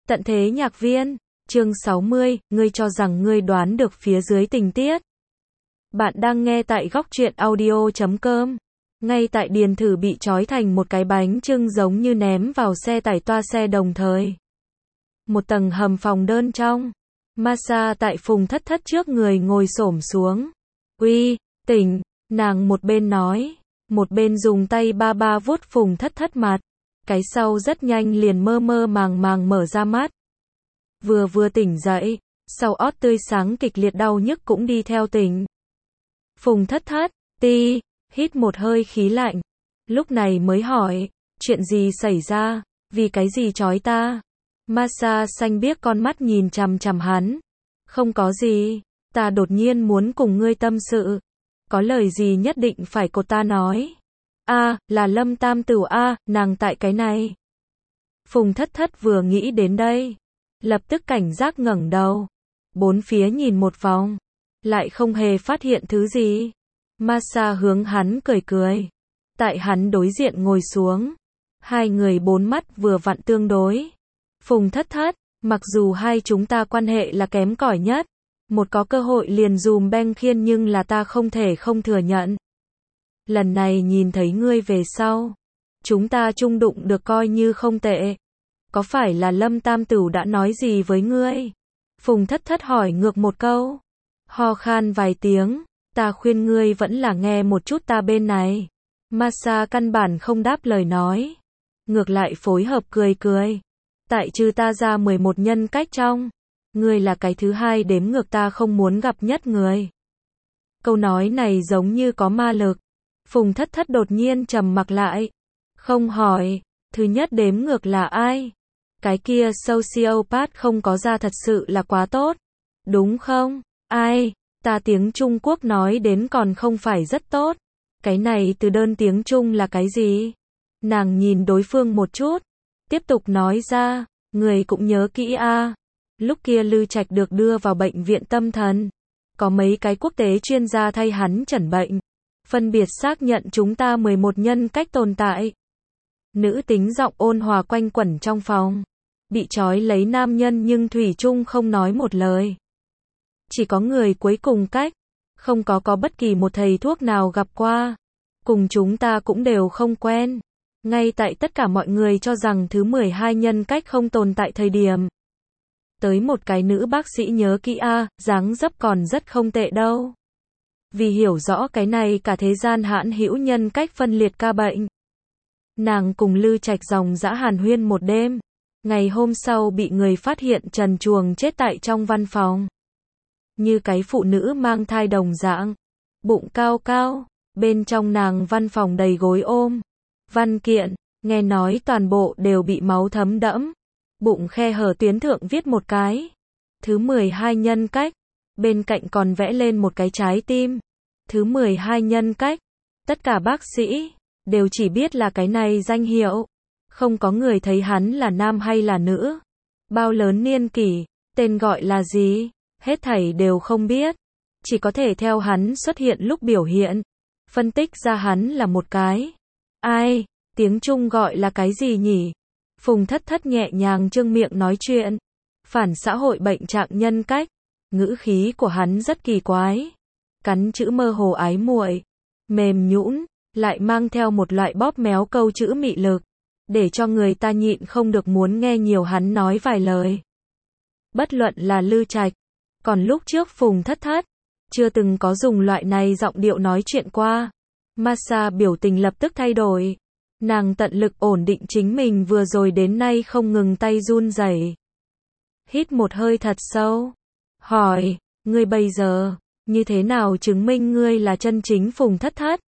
Tận thế nhạc viên, chương 60, ngươi cho rằng ngươi đoán được phía dưới tình tiết. Bạn đang nghe tại góc truyện audio.com. Ngay tại Điền Thử bị trói thành một cái bánh chưng giống như ném vào xe tải toa xe đồng thời. Một tầng hầm phòng đơn trong. Masa tại Phùng Thất Thất trước người ngồi xổm xuống. Uy, tỉnh, nàng một bên nói, một bên dùng tay ba ba vuốt Phùng Thất Thất mặt. Cái sau rất nhanh liền mơ mơ màng màng mở ra mắt. Vừa tỉnh dậy, sau ót tươi sáng kịch liệt đau nhức cũng đi theo tỉnh. Phùng Thất Thất, hít một hơi khí lạnh. Lúc này mới hỏi, chuyện gì xảy ra, vì cái gì trói ta? Masa xanh biếc con mắt nhìn chằm chằm hắn. Không có gì, ta đột nhiên muốn cùng ngươi tâm sự. Có lời gì nhất định phải cột ta nói. Là Lâm Tam Tửu nàng tại cái này. Phùng Thất Thất vừa nghĩ đến đây, lập tức cảnh giác ngẩng đầu, bốn phía nhìn một vòng, lại không hề phát hiện thứ gì. Masa hướng hắn cười cười, tại hắn đối diện ngồi xuống, hai người bốn mắt vừa vặn tương đối. Phùng Thất Thất, mặc dù hai chúng ta quan hệ là kém cỏi nhất, một có cơ hội liền dùm beng khiên nhưng là ta không thể không thừa nhận. Lần này nhìn thấy ngươi về sau, chúng ta chung đụng được coi như không tệ. Có phải là Lâm Tam Tửu đã nói gì với ngươi? Phùng Thất Thất hỏi ngược một câu. Ho khan vài tiếng, ta khuyên ngươi vẫn là nghe một chút ta bên này. Masa căn bản không đáp lời nói. Ngược lại phối hợp cười cười. Tại trừ ta ra 11 nhân cách trong, ngươi là cái thứ hai đếm ngược ta không muốn gặp nhất người. Câu nói này giống như có ma lực. Phùng Thất Thất đột nhiên trầm mặc lại. Không hỏi, thứ nhất đếm ngược là ai? Cái kia sociopath không có ra thật sự là quá tốt. Đúng không? Ai? Ta tiếng Trung Quốc nói đến còn không phải rất tốt. Cái này từ đơn tiếng Trung là cái gì? Nàng nhìn đối phương một chút. Tiếp tục nói ra, người cũng nhớ kỹ Lúc kia Lư Trạch được đưa vào bệnh viện tâm thần. Có mấy cái quốc tế chuyên gia thay hắn chẩn bệnh. Phân biệt xác nhận chúng ta 11 nhân cách tồn tại. Nữ tính giọng ôn hòa quanh quẩn trong phòng. Bị trói lấy nam nhân nhưng thủy chung không nói một lời. Chỉ có người cuối cùng cách. Không có bất kỳ một thầy thuốc nào gặp qua. Cùng chúng ta cũng đều không quen. Ngay tại tất cả mọi người cho rằng thứ 12 nhân cách không tồn tại thời điểm. Tới một cái nữ bác sĩ nhớ kỹ dáng dấp còn rất không tệ đâu. Vì hiểu rõ cái này cả thế gian hãn hữu nhân cách phân liệt ca bệnh. Nàng cùng Lư Trạch dòng dã hàn huyên một đêm. Ngày hôm sau bị người phát hiện trần truồng chết tại trong văn phòng. Như cái phụ nữ mang thai đồng dạng. Bụng cao cao. Bên trong nàng văn phòng đầy gối ôm. Văn kiện, nghe nói toàn bộ đều bị máu thấm đẫm. Bụng khe hở tuyến thượng viết một cái. Thứ 12 nhân cách. Bên cạnh còn vẽ lên một cái trái tim. Thứ 12 nhân cách. Tất cả bác sĩ đều chỉ biết là cái này danh hiệu. Không có người thấy hắn là nam hay là nữ. Bao lớn niên kỷ, tên gọi là gì, hết thảy đều không biết. Chỉ có thể theo hắn xuất hiện lúc biểu hiện. Phân tích ra hắn là một cái. Ai, tiếng Trung gọi là cái gì nhỉ? Phùng Thất Thất nhẹ nhàng trương miệng nói chuyện. Phản xã hội bệnh trạng nhân cách. Ngữ khí của hắn rất kỳ quái. Cắn chữ mơ hồ ái muội, mềm nhũn, lại mang theo một loại bóp méo câu chữ mị lực, để cho người ta nhịn không được muốn nghe nhiều hắn nói vài lời. Bất luận là Lư Trạch, còn lúc trước Phùng Thất Thất, chưa từng có dùng loại này giọng điệu nói chuyện qua. Masa biểu tình lập tức thay đổi. Nàng tận lực ổn định chính mình vừa rồi đến nay không ngừng tay run rẩy. Hít một hơi thật sâu. Hỏi, ngươi bây giờ, như thế nào chứng minh ngươi là chân chính Phùng Thất Thất?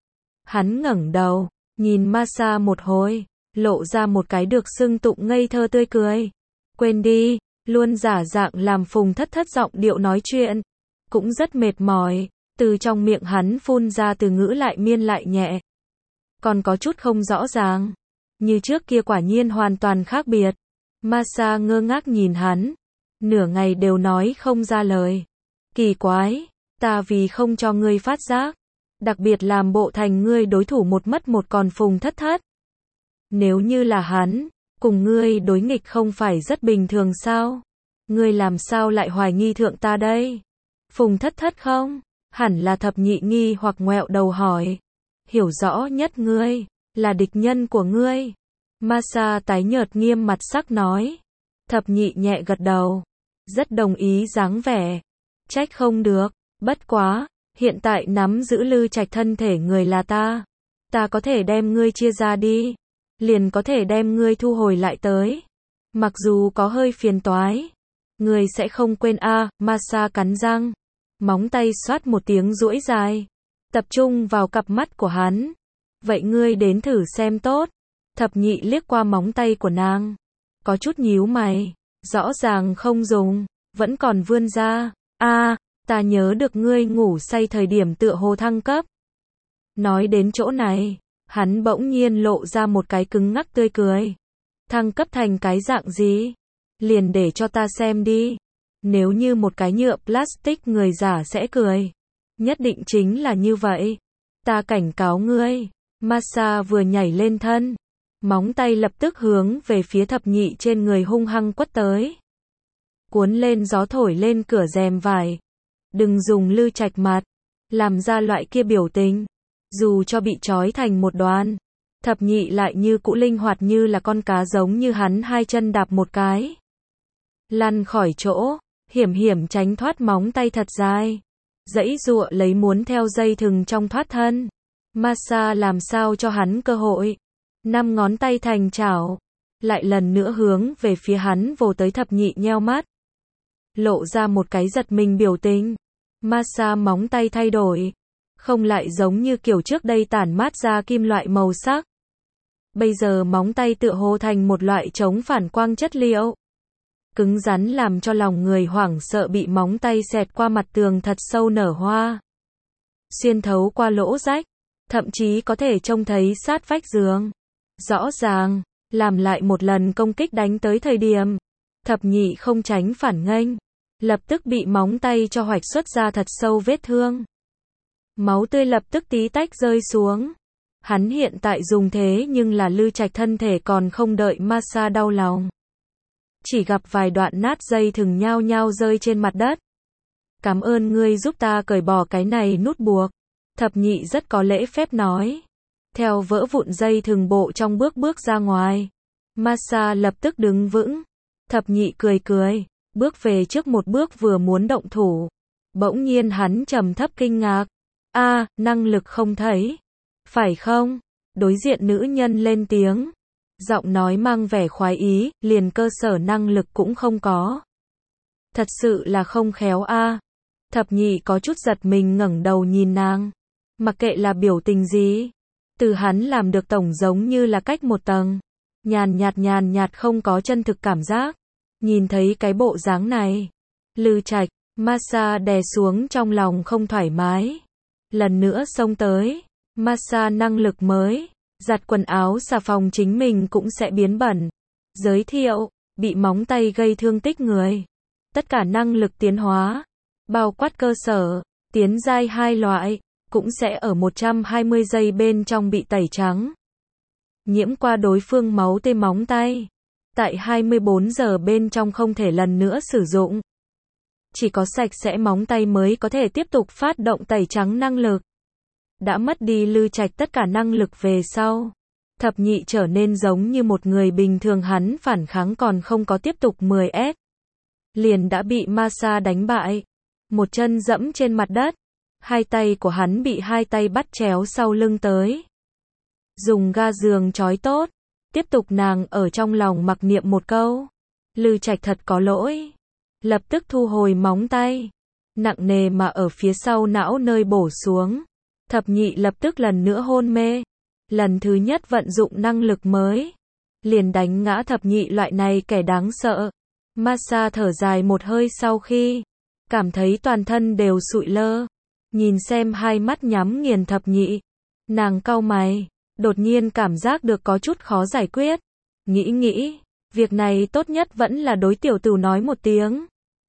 Hắn ngẩng đầu, nhìn Masa một hồi, lộ ra một cái được xưng tụng ngây thơ tươi cười. Quên đi, luôn giả dạng làm Phùng Thất Thất giọng điệu nói chuyện. Cũng rất mệt mỏi, từ trong miệng hắn phun ra từ ngữ lại miên lại nhẹ. Còn có chút không rõ ràng. Như trước kia quả nhiên hoàn toàn khác biệt. Masa ngơ ngác nhìn hắn. Nửa ngày đều nói không ra lời. Kỳ quái, ta vì không cho ngươi phát giác. Đặc biệt làm bộ thành ngươi đối thủ một mất một còn Phùng Thất Thất. Nếu như là hắn, Cùng ngươi đối nghịch không phải rất bình thường sao? Ngươi làm sao lại hoài nghi thượng ta đây? Phùng Thất Thất không? Hẳn là Thập Nhị nghi hoặc ngoẹo đầu hỏi. Hiểu rõ nhất ngươi, là địch nhân của ngươi. Masa tái nhợt nghiêm mặt sắc nói. Thập Nhị nhẹ gật đầu. Rất đồng ý dáng vẻ. Trách không được, bất quá, hiện tại nắm giữ Lư Trạch thân thể người là ta. Ta có thể đem ngươi chia ra đi. Liền có thể đem ngươi thu hồi lại tới. Mặc dù có hơi phiền toái. Ngươi sẽ không quên Masa cắn răng. Móng tay xoát một tiếng duỗi dài. Tập trung vào cặp mắt của hắn. Vậy ngươi đến thử xem tốt. Thập Nhị liếc qua móng tay của nàng. Có chút nhíu mày. Rõ ràng không dùng. Vẫn còn vươn ra. Ta nhớ được ngươi ngủ say thời điểm tựa hồ thăng cấp. Nói đến chỗ này. Hắn bỗng nhiên lộ ra một cái cứng ngắc tươi cười. Thăng cấp thành cái dạng gì? Liền để cho ta xem đi. Nếu như một cái nhựa plastic người giả sẽ cười. Nhất định chính là như vậy. Ta cảnh cáo ngươi. Masa vừa nhảy lên thân. Móng tay lập tức hướng về phía Thập Nhị trên người hung hăng quất tới. Cuốn lên gió thổi lên cửa rèm vải. Đừng dùng Lư Trạch mặt. Làm ra loại kia biểu tình. Dù cho bị trói thành một đoàn. Thập Nhị lại như cũ linh hoạt như là con cá giống như hắn hai chân đạp một cái. Lăn khỏi chỗ. Hiểm hiểm tránh thoát móng tay thật dài. Giãy giụa lấy muốn theo dây thừng trong thoát thân. Masa làm sao cho hắn cơ hội. 5 ngón tay thành chảo. Lại lần nữa hướng về phía hắn vồ tới. Thập Nhị nheo mắt. Lộ ra một cái giật mình biểu tình. Masa móng tay thay đổi. Không lại giống như kiểu trước đây tản mát ra kim loại màu sắc. Bây giờ móng tay tựa hồ thành một loại chống phản quang chất liệu. Cứng rắn làm cho lòng người hoảng sợ bị móng tay xẹt qua mặt tường thật sâu nở hoa. Xuyên thấu qua lỗ rách. Thậm chí có thể trông thấy sát vách giường. Rõ ràng, làm lại một lần công kích đánh tới thời điểm. Thập Nhị không tránh phản nghênh. Lập tức bị móng tay cho hoạch xuất ra thật sâu vết thương. Máu tươi lập tức tí tách rơi xuống. Hắn hiện tại dùng thế nhưng là Lư Trạch thân thể còn không đợi Masa đau lòng. Chỉ gặp vài đoạn nát dây thừng nhao nhao rơi trên mặt đất. Cảm ơn ngươi giúp ta cởi bỏ cái này nút buộc. Thập Nhị rất có lễ phép nói. Theo vỡ vụn dây thừng bộ trong bước ra ngoài. Masa lập tức đứng vững. Thập Nhị cười cười. Bước về trước một bước vừa muốn động thủ. Bỗng nhiên hắn trầm thấp kinh ngạc. Năng lực không thấy. Phải không? Đối diện nữ nhân lên tiếng. Giọng nói mang vẻ khoái ý, liền cơ sở năng lực cũng không có. Thật sự là không khéo Thập Nhị có chút giật mình ngẩng đầu nhìn nàng. Mặc kệ là biểu tình gì. Từ hắn làm được tổng giống như là cách một tầng. Nhàn nhạt không có chân thực cảm giác. Nhìn thấy cái bộ dáng này. Lư Trạch, Masa đè xuống trong lòng không thoải mái. Lần nữa xông tới. Masa năng lực mới. Giặt quần áo xà phòng chính mình cũng sẽ biến bẩn. Giới thiệu, bị móng tay gây thương tích người. Tất cả năng lực tiến hóa. Bao quát cơ sở, tiến giai 2 loại. Cũng sẽ ở 120 giây bên trong bị tẩy trắng. Nhiễm qua đối phương máu tê móng tay. Tại 24 giờ bên trong không thể lần nữa sử dụng. Chỉ có sạch sẽ móng tay mới có thể tiếp tục phát động tẩy trắng năng lực. Đã mất đi Lư Trạch tất cả năng lực về sau. Thập Nhị trở nên giống như một người bình thường, hắn phản kháng còn không có tiếp tục 10S. Liền đã bị Masa đánh bại. Một chân dẫm trên mặt đất. Hai tay của hắn bị hai tay bắt chéo sau lưng tới. Dùng ga giường trói tốt. Tiếp tục nàng ở trong lòng mặc niệm một câu. Lư Trạch thật có lỗi. Lập tức thu hồi móng tay. Nặng nề mà ở phía sau não nơi bổ xuống. Thập Nhị lập tức lần nữa hôn mê. Lần thứ nhất vận dụng năng lực mới. Liền đánh ngã Thập Nhị loại này kẻ đáng sợ. Masa thở dài một hơi sau khi. Cảm thấy toàn thân đều sụi lơ. Nhìn xem hai mắt nhắm nghiền Thập Nhị. Nàng cau mày. Đột nhiên cảm giác được có chút khó giải quyết. Nghĩ. Việc này tốt nhất vẫn là đối tiểu tử nói một tiếng.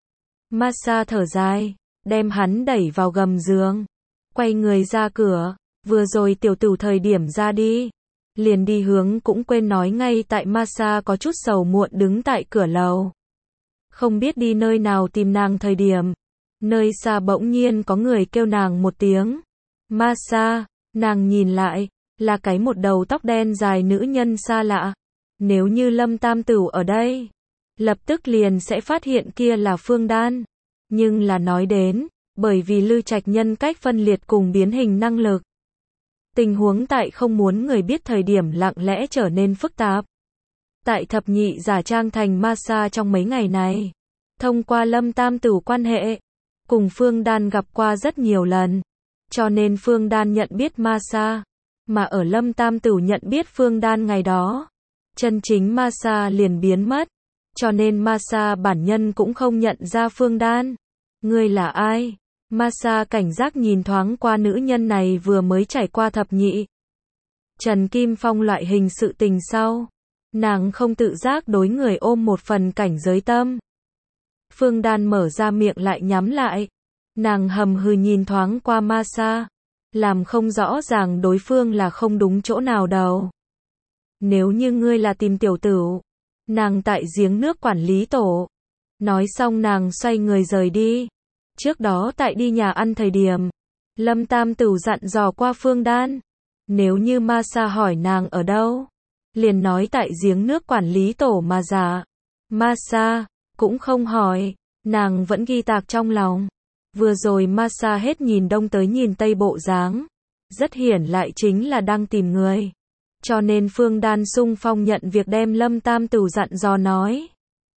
Masa thở dài. Đem hắn đẩy vào gầm giường. Quay người ra cửa. Vừa rồi tiểu tử thời điểm ra đi. liền đi hướng cũng quên nói ngay tại Masa có chút sầu muộn đứng tại cửa lầu. Không biết đi nơi nào tìm nàng thời điểm. Nơi xa bỗng nhiên có người kêu nàng một tiếng. Masa, nàng nhìn lại, là cái một đầu tóc đen dài nữ nhân xa lạ. Nếu như Lâm Tam Tửu ở đây, lập tức liền sẽ phát hiện kia là Phương Đan. Nhưng là nói đến, bởi vì Lư Trạch nhân cách phân liệt cùng biến hình năng lực. Tình huống tại không muốn người biết thời điểm lặng lẽ trở nên phức tạp. Tại thập nhị giả trang thành Masa trong mấy ngày này, thông qua Lâm Tam Tửu quan hệ, cùng Phương Đan gặp qua rất nhiều lần, cho nên Phương Đan nhận biết Masa, mà ở Lâm Tam Tửu nhận biết Phương Đan ngày đó, chân chính Masa liền biến mất, cho nên Masa bản nhân cũng không nhận ra Phương Đan. Ngươi là ai? Masa cảnh giác nhìn thoáng qua nữ nhân này vừa mới trải qua thập nhị Trần Kim Phong loại hình sự tình sau, nàng không tự giác đối người ôm một phần cảnh giới tâm. Phương Đan mở ra miệng lại nhắm lại, nàng hầm hừ nhìn thoáng qua Masa, làm không rõ ràng đối phương là không đúng chỗ nào đâu. Nếu như ngươi là tìm tiểu tửu, nàng tại giếng nước quản lý tổ. Nói xong nàng xoay người rời đi. Trước đó tại đi nhà ăn thời điểm, Lâm Tam Tửu dặn dò qua Phương Đan, nếu như Masa hỏi nàng ở đâu, liền nói tại giếng nước quản lý tổ mà giả. Masa cũng không hỏi, nàng vẫn ghi tạc trong lòng. Vừa rồi Masa hết nhìn đông tới nhìn tây bộ dáng, rất hiển lại chính là đang tìm người. Cho nên Phương Đan xung phong nhận việc đem Lâm Tam Tửu dặn dò nói.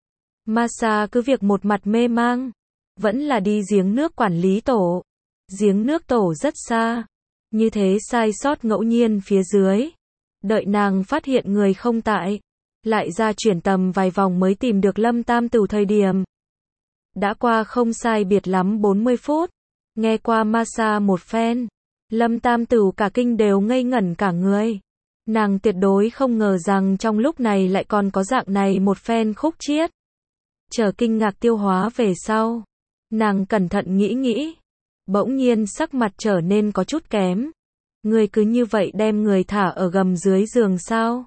Masa cứ việc một mặt mê mang, vẫn là đi giếng nước quản lý tổ. Giếng nước tổ rất xa, như thế sai sót ngẫu nhiên phía dưới. Đợi nàng phát hiện người không tại, lại ra chuyển tầm vài vòng mới tìm được Lâm Tam Tửu thời điểm. Đã qua không sai biệt lắm 40 phút, nghe qua Masa một phen, Lâm Tam Tửu cả kinh đều ngây ngẩn cả người. Nàng tuyệt đối không ngờ rằng trong lúc này lại còn có dạng này một phen khúc chiết. Chờ kinh ngạc tiêu hóa về sau, nàng cẩn thận nghĩ, bỗng nhiên sắc mặt trở nên có chút kém. Ngươi cứ như vậy đem người thả ở gầm dưới giường sao?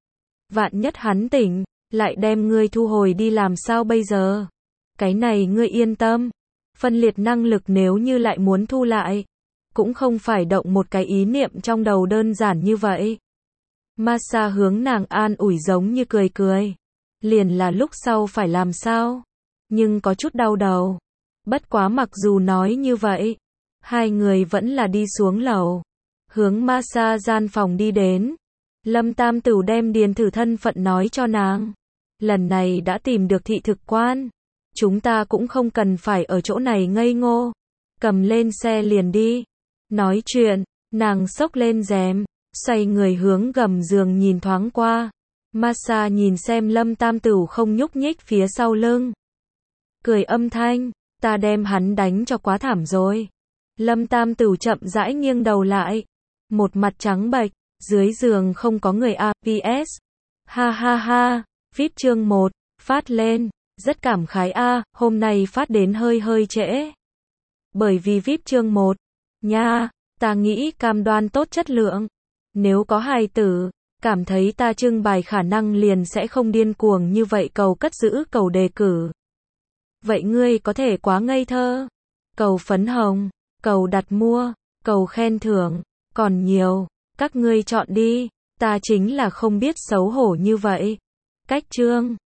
Vạn nhất hắn tỉnh, lại đem ngươi thu hồi đi làm sao bây giờ? Cái này ngươi yên tâm, phân liệt năng lực nếu như lại muốn thu lại, cũng không phải động một cái ý niệm trong đầu đơn giản như vậy. Masa hướng nàng an ủi giống như cười. Liền là lúc sau phải làm sao? Nhưng có chút đau đầu. Bất quá mặc dù nói như vậy, hai người vẫn là đi xuống lầu, hướng Masa gian phòng đi đến. Lâm Tam Tửu đem điền thử thân phận nói cho nàng. Lần này đã tìm được thị thực quan, chúng ta cũng không cần phải ở chỗ này ngây ngô. Cầm lên xe liền đi. Nói chuyện, nàng xốc lên rèm, xoay người hướng gầm giường nhìn thoáng qua. Masa nhìn xem Lâm Tam Tửu không nhúc nhích phía sau lưng. Cười âm thanh, ta đem hắn đánh cho quá thảm rồi. Lâm Tam Tửu chậm rãi nghiêng đầu lại, một mặt trắng bệch, dưới giường không có người a. PS. Ha ha ha, VIP chương 1, phát lên, rất cảm khái a, hôm nay phát đến hơi trễ. Bởi vì VIP chương 1, nha, ta nghĩ cam đoan tốt chất lượng. Nếu có hài tử, cảm thấy ta trưng bày khả năng liền sẽ không điên cuồng như vậy cầu cất giữ cầu đề cử. Vậy ngươi có thể quá ngây thơ. Cầu phấn hồng, cầu đặt mua, cầu khen thưởng, còn nhiều, các ngươi chọn đi, ta chính là không biết xấu hổ như vậy. Cách chương